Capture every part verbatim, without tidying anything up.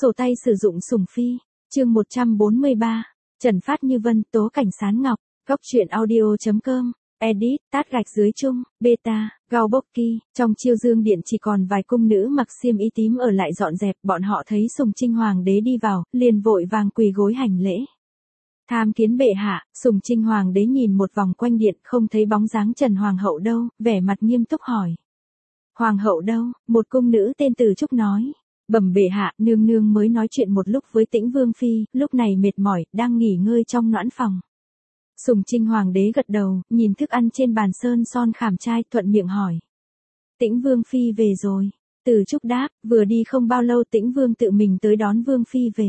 Sổ tay sử dụng sủng phi, chương một trăm bốn mươi ba, Trần Phát Như Vân tố cảnh Sán Ngọc, góc truyện audio.com, edit, tát gạch dưới chung, beta, gao bốc kỳ, trong chiêu dương điện chỉ còn vài cung nữ mặc xiêm y tím ở lại dọn dẹp, bọn họ thấy Sùng Trinh Hoàng đế đi vào, liền vội vàng quỳ gối hành lễ. Tham kiến bệ hạ, Sùng Trinh Hoàng đế nhìn một vòng quanh điện không thấy bóng dáng Trần Hoàng hậu đâu, vẻ mặt nghiêm túc hỏi. Hoàng hậu đâu? Một cung nữ tên Từ Trúc nói. Bẩm bệ hạ, nương nương mới nói chuyện một lúc với Tĩnh Vương phi, lúc này mệt mỏi, đang nghỉ ngơi trong noãn phòng. Sùng Trinh Hoàng đế gật đầu, nhìn thức ăn trên bàn sơn son khảm trai, thuận miệng hỏi. Tĩnh Vương phi về rồi. Từ Trúc đáp, vừa đi không bao lâu Tĩnh Vương tự mình tới đón Vương phi về.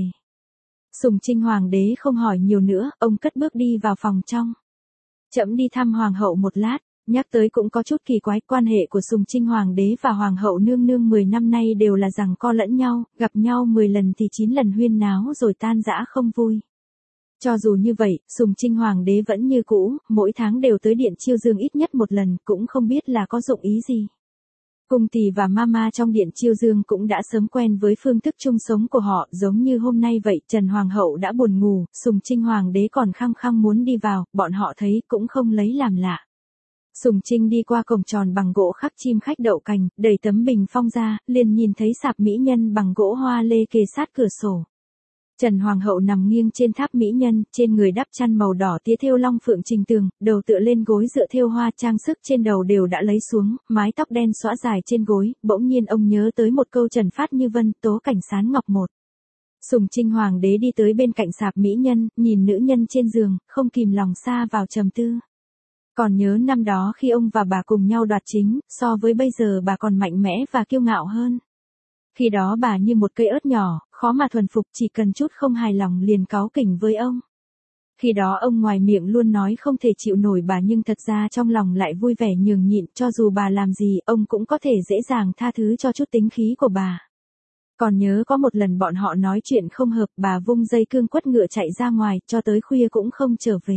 Sùng Trinh Hoàng đế không hỏi nhiều nữa, ông cất bước đi vào phòng trong. Trẫm đi thăm Hoàng hậu một lát. Nhắc tới cũng có chút kỳ quái, quan hệ của Sùng Trinh Hoàng đế và Hoàng hậu nương nương mười năm nay đều là giằng co lẫn nhau, gặp nhau mười lần thì chín lần huyên náo rồi tan rã không vui. Cho dù như vậy, Sùng Trinh Hoàng đế vẫn như cũ, mỗi tháng đều tới điện chiêu dương ít nhất một lần, cũng không biết là có dụng ý gì. Cung tỳ và mama trong điện chiêu dương cũng đã sớm quen với phương thức chung sống của họ, giống như hôm nay vậy, Trần Hoàng hậu đã buồn ngủ, Sùng Trinh Hoàng đế còn khăng khăng muốn đi vào, bọn họ thấy cũng không lấy làm lạ. Sùng Trinh đi qua cổng tròn bằng gỗ khắc chim khách đậu cành, đẩy tấm bình phong ra, liền nhìn thấy sạp mỹ nhân bằng gỗ hoa lê kề sát cửa sổ. Trần Hoàng hậu nằm nghiêng trên tháp mỹ nhân, trên người đắp chăn màu đỏ tía thêu long phượng trình tường, đầu tựa lên gối dựa thêu hoa, trang sức trên đầu đều đã lấy xuống, mái tóc đen xõa dài trên gối, bỗng nhiên ông nhớ tới một câu Trần Phát Như Vân tố cảnh Sán Ngọc một. Sùng Trinh Hoàng đế đi tới bên cạnh sạp mỹ nhân, nhìn nữ nhân trên giường, không kìm lòng sa vào trầm tư. Còn nhớ năm đó khi ông và bà cùng nhau đoạt chính, so với bây giờ bà còn mạnh mẽ và kiêu ngạo hơn. Khi đó bà như một cây ớt nhỏ, khó mà thuần phục, chỉ cần chút không hài lòng liền cáu kỉnh với ông. Khi đó ông ngoài miệng luôn nói không thể chịu nổi bà nhưng thật ra trong lòng lại vui vẻ nhường nhịn, cho dù bà làm gì ông cũng có thể dễ dàng tha thứ cho chút tính khí của bà. Còn nhớ có một lần bọn họ nói chuyện không hợp, bà vung dây cương quất ngựa chạy ra ngoài, cho tới khuya cũng không trở về.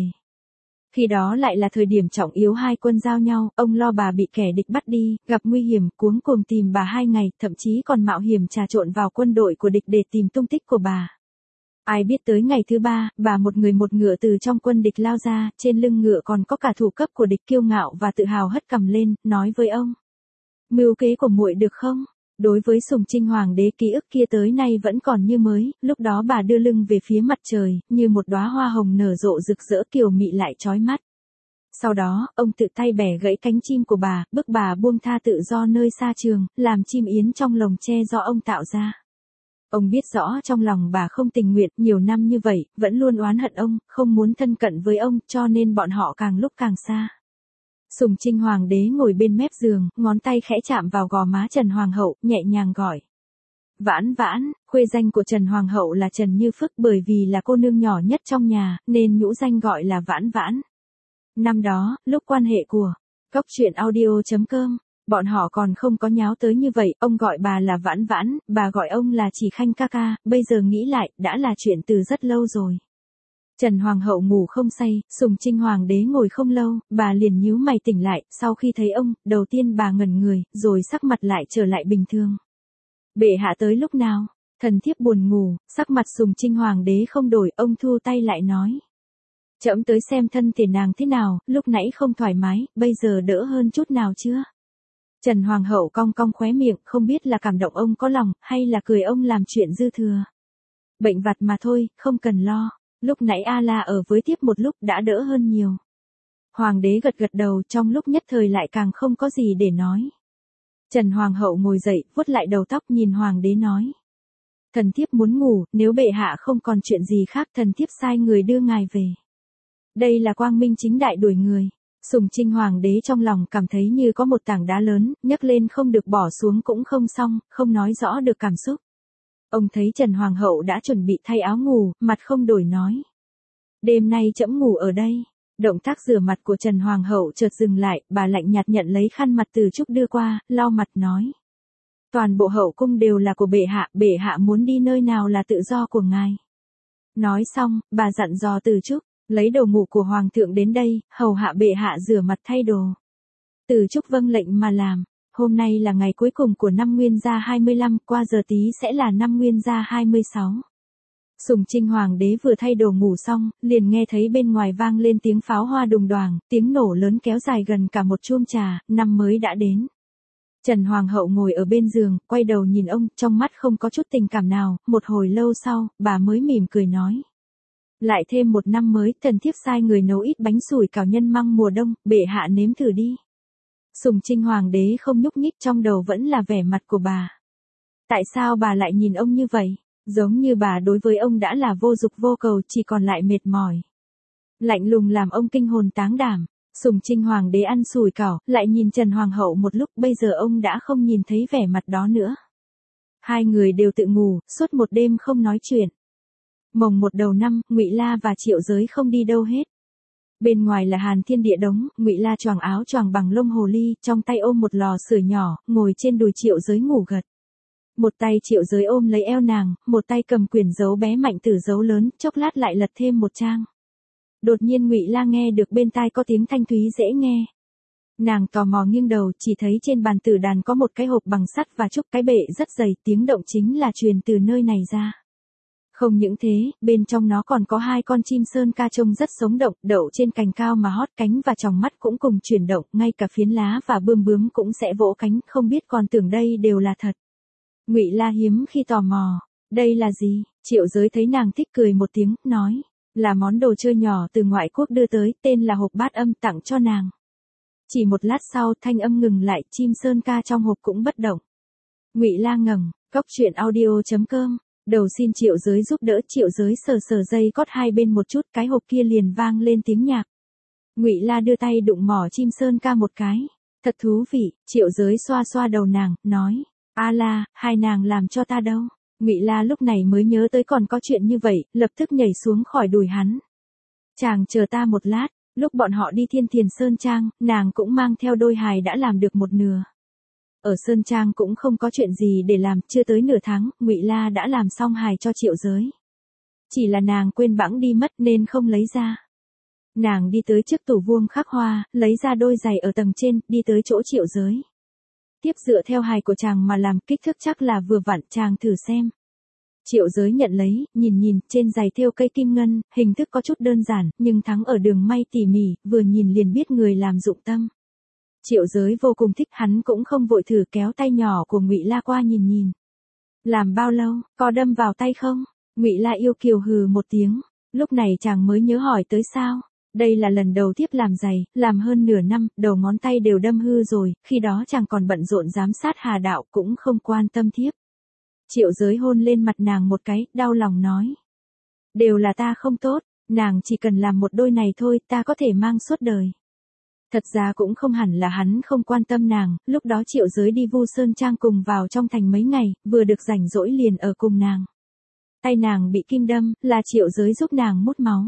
Khi đó lại là thời điểm trọng yếu hai quân giao nhau, ông lo bà bị kẻ địch bắt đi, gặp nguy hiểm, cuống cuồng tìm bà hai ngày, thậm chí còn mạo hiểm trà trộn vào quân đội của địch để tìm tung tích của bà. Ai biết tới ngày thứ ba, bà một người một ngựa từ trong quân địch lao ra, trên lưng ngựa còn có cả thủ cấp của địch kiêu ngạo và tự hào hất cằm lên, nói với ông. Mưu kế của muội được không? Đối với Sùng Trinh Hoàng đế ký ức kia tới nay vẫn còn như mới, lúc đó bà đưa lưng về phía mặt trời, như một đóa hoa hồng nở rộ rực rỡ kiều mị lại chói mắt. Sau đó, ông tự tay bẻ gãy cánh chim của bà, bức bà buông tha tự do nơi xa trường, làm chim yến trong lồng tre do ông tạo ra. Ông biết rõ trong lòng bà không tình nguyện, nhiều năm như vậy, vẫn luôn oán hận ông, không muốn thân cận với ông, cho nên bọn họ càng lúc càng xa. Sùng Trinh Hoàng đế ngồi bên mép giường, ngón tay khẽ chạm vào gò má Trần Hoàng hậu, nhẹ nhàng gọi. Vãn Vãn, khuê danh của Trần Hoàng hậu là Trần Như Phức, bởi vì là cô nương nhỏ nhất trong nhà, nên nhũ danh gọi là Vãn Vãn. Năm đó, lúc quan hệ của góc truyện audio.com, bọn họ còn không có nháo tới như vậy, ông gọi bà là Vãn Vãn, bà gọi ông là Chỉ Khanh ca ca, bây giờ nghĩ lại, đã là chuyện từ rất lâu rồi. Trần Hoàng hậu ngủ không say, Sùng Trinh Hoàng đế ngồi không lâu, bà liền nhíu mày tỉnh lại, sau khi thấy ông, đầu tiên bà ngẩn người, rồi sắc mặt lại trở lại bình thường. Bệ hạ tới lúc nào? Thần thiếp buồn ngủ, sắc mặt Sùng Trinh Hoàng đế không đổi, ông thu tay lại nói. Trẫm tới xem thân thể nàng thế nào, lúc nãy không thoải mái, bây giờ đỡ hơn chút nào chưa? Trần Hoàng hậu cong cong khóe miệng, không biết là cảm động ông có lòng, hay là cười ông làm chuyện dư thừa. Bệnh vặt mà thôi, không cần lo. Lúc nãy A La ở với tiếp một lúc đã đỡ hơn nhiều. Hoàng đế gật gật đầu, trong lúc nhất thời lại càng không có gì để nói. Trần Hoàng hậu ngồi dậy, vuốt lại đầu tóc nhìn Hoàng đế nói. Thần thiếp muốn ngủ, nếu bệ hạ không còn chuyện gì khác thần thiếp sai người đưa ngài về. Đây là quang minh chính đại đuổi người. Sùng Trinh Hoàng đế trong lòng cảm thấy như có một tảng đá lớn, nhấc lên không được bỏ xuống cũng không xong, không nói rõ được cảm xúc. Ông thấy Trần Hoàng hậu đã chuẩn bị thay áo ngủ, mặt không đổi nói. Đêm nay trẫm ngủ ở đây. Động tác rửa mặt của Trần Hoàng hậu chợt dừng lại, bà lạnh nhạt nhận lấy khăn mặt Từ Trúc đưa qua, lau mặt nói. Toàn bộ hậu cung đều là của bệ hạ, bệ hạ muốn đi nơi nào là tự do của ngài. Nói xong, bà dặn dò Từ Trúc, lấy đồ ngủ của Hoàng thượng đến đây, hầu hạ bệ hạ rửa mặt thay đồ. Từ Trúc vâng lệnh mà làm. hôm nay là ngày cuối cùng của năm Nguyên Gia hai mươi lăm, qua giờ tí sẽ là năm Nguyên Gia hai mươi sáu. Sùng Trinh Hoàng đế vừa thay đồ ngủ xong, liền nghe thấy bên ngoài vang lên tiếng pháo hoa đùng đoàng, tiếng nổ lớn kéo dài gần cả một chuông trà, năm mới đã đến. Trần Hoàng hậu ngồi ở bên giường, quay đầu nhìn ông, trong mắt không có chút tình cảm nào, một hồi lâu sau, bà mới mỉm cười nói. Lại thêm một năm mới, thần thiếp sai người nấu ít bánh sủi cảo nhân măng mùa đông, bệ hạ nếm thử đi. Sùng Trinh Hoàng đế không nhúc nhích, trong đầu vẫn là vẻ mặt của bà. Tại sao bà lại nhìn ông như vậy? Giống như bà đối với ông đã là vô dục vô cầu, chỉ còn lại mệt mỏi. Lạnh lùng làm ông kinh hồn táng đảm. Sùng Trinh Hoàng đế ăn sủi cảo, lại nhìn Trần Hoàng hậu một lúc, bây giờ ông đã không nhìn thấy vẻ mặt đó nữa. Hai người đều tự ngủ, suốt một đêm không nói chuyện. Mồng một đầu năm, Ngụy La và Triệu Giới không đi đâu hết. Bên ngoài là Hàn Thiên Địa đống, Ngụy La choàng áo choàng bằng lông hồ ly, trong tay ôm một lò sưởi nhỏ, ngồi trên đùi Triệu Giới ngủ gật. Một tay Triệu Giới ôm lấy eo nàng, một tay cầm quyển dấu bé Mạnh Tử dấu lớn, chốc lát lại lật thêm một trang. Đột nhiên Ngụy La nghe được bên tai có tiếng thanh thúy dễ nghe. Nàng tò mò nghiêng đầu, chỉ thấy trên bàn tử đàn có một cái hộp bằng sắt và trúc, cái bệ rất dày, tiếng động chính là truyền từ nơi này ra. Không những thế, bên trong nó còn có hai con chim sơn ca trông rất sống động, đậu trên cành cao mà hót cánh và tròng mắt cũng cùng chuyển động, ngay cả phiến lá và bươm bướm cũng sẽ vỗ cánh, không biết còn tưởng đây đều là thật. Ngụy La hiếm khi tò mò, đây là gì? Triệu Giới thấy nàng thích cười một tiếng, nói, là món đồ chơi nhỏ từ ngoại quốc đưa tới, tên là hộp bát âm, tặng cho nàng. Chỉ một lát sau, thanh âm ngừng lại, chim sơn ca trong hộp cũng bất động. Ngụy La ngẩng, cóc truyện audio chấm com. Đầu xin Triệu Giới giúp đỡ, Triệu Giới sờ sờ dây cót hai bên một chút, cái hộp kia liền vang lên tiếng nhạc. Ngụy La đưa tay đụng mỏ chim sơn ca một cái. Thật thú vị, Triệu Giới xoa xoa đầu nàng, nói, a la, hai nàng làm cho ta đâu. Ngụy La lúc này mới nhớ tới còn có chuyện như vậy, lập tức nhảy xuống khỏi đùi hắn. Chàng chờ ta một lát, lúc bọn họ đi Thiên Thiền Sơn Trang, nàng cũng mang theo đôi hài đã làm được một nửa. Ở Sơn Trang cũng không có chuyện gì để làm, chưa tới nửa tháng, Ngụy La đã làm xong hài cho Triệu Giới. Chỉ là nàng quên bẵng đi mất nên không lấy ra. Nàng đi tới trước tủ vuông khắc hoa, lấy ra đôi giày ở tầng trên, đi tới chỗ Triệu Giới. Tiếp dựa theo hài của chàng mà làm, kích thước chắc là vừa vặn, chàng thử xem. Triệu Giới nhận lấy, nhìn nhìn, trên giày thêu cây kim ngân, hình thức có chút đơn giản, nhưng thắng ở đường may tỉ mỉ, vừa nhìn liền biết người làm dụng tâm. Triệu Giới vô cùng thích, hắn cũng không vội thử, kéo tay nhỏ của Ngụy La qua nhìn nhìn. Làm bao lâu, có đâm vào tay không? Ngụy La yêu kiều hừ một tiếng, lúc này chàng mới nhớ hỏi tới sao. Đây là lần đầu thiếp làm giày, làm hơn nửa năm, đầu ngón tay đều đâm hư rồi, khi đó chàng còn bận rộn giám sát Hà Đạo cũng không quan tâm thiếp. Triệu Giới hôn lên mặt nàng một cái, đau lòng nói. Đều là ta không tốt, nàng chỉ cần làm một đôi này thôi, ta có thể mang suốt đời. Thật ra cũng không hẳn là hắn không quan tâm nàng, lúc đó Triệu Giới đi Vu Sơn Trang cùng vào trong thành mấy ngày, vừa được rảnh rỗi liền ở cùng nàng. Tay nàng bị kim đâm, là Triệu Giới giúp nàng mút máu.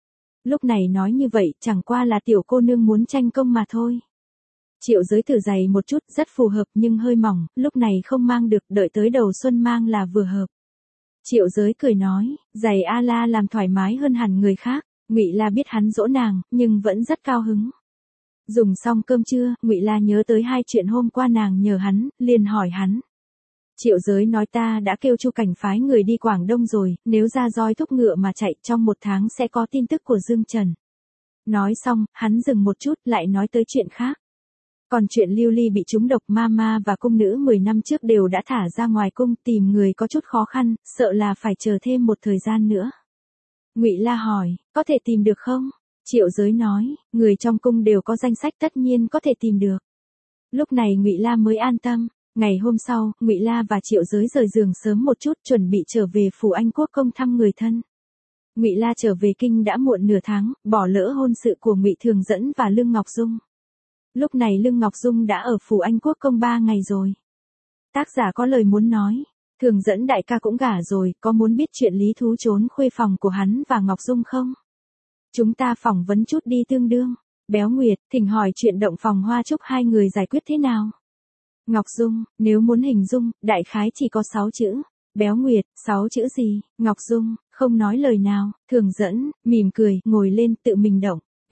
Lúc này nói như vậy, chẳng qua là tiểu cô nương muốn tranh công mà thôi. Triệu Giới thử giày một chút, rất phù hợp nhưng hơi mỏng, lúc này không mang được, đợi tới đầu xuân mang là vừa hợp. Triệu Giới cười nói, giày a la làm thoải mái hơn hẳn người khác. Ngụy La biết hắn dỗ nàng, nhưng vẫn rất cao hứng. Dùng xong cơm trưa, Ngụy La nhớ tới hai chuyện hôm qua nàng nhờ hắn, liền hỏi hắn. Triệu Giới nói ta đã kêu Chu Cảnh phái người đi Quảng Đông rồi, nếu ra roi thúc ngựa mà chạy trong một tháng sẽ có tin tức của Dương Trần. Nói xong, hắn dừng một chút, lại nói tới chuyện khác. Còn chuyện Lưu Ly bị trúng độc, Mama và cung nữ mười năm trước đều đã thả ra ngoài cung, tìm người có chút khó khăn, sợ là phải chờ thêm một thời gian nữa. Ngụy La hỏi, có thể tìm được không? Triệu Giới nói, người trong cung đều có danh sách, tất nhiên có thể tìm được. Lúc này Ngụy La mới an tâm. Ngày hôm sau, Ngụy La và Triệu Giới rời giường sớm một chút, chuẩn bị trở về phủ Anh Quốc công thăm người thân. Ngụy La trở về kinh đã muộn nửa tháng, bỏ lỡ hôn sự của Ngụy Thường Dẫn và Lương Ngọc Dung. Lúc này Lương Ngọc Dung đã ở phủ Anh Quốc công ba ngày rồi. Tác giả có lời muốn nói, Thường Dẫn đại ca cũng gả rồi, có muốn biết chuyện lý thú trốn khuê phòng của hắn và Ngọc Dung không? Chúng ta phỏng vấn chút đi tương đương. Béo Nguyệt, thỉnh hỏi chuyện động phòng hoa chúc hai người giải quyết thế nào? Ngọc Dung, nếu muốn hình dung, đại khái chỉ có sáu chữ. Béo Nguyệt, sáu chữ gì? Ngọc Dung, không nói lời nào. Thường Dẫn, mỉm cười, ngồi lên, tự mình động.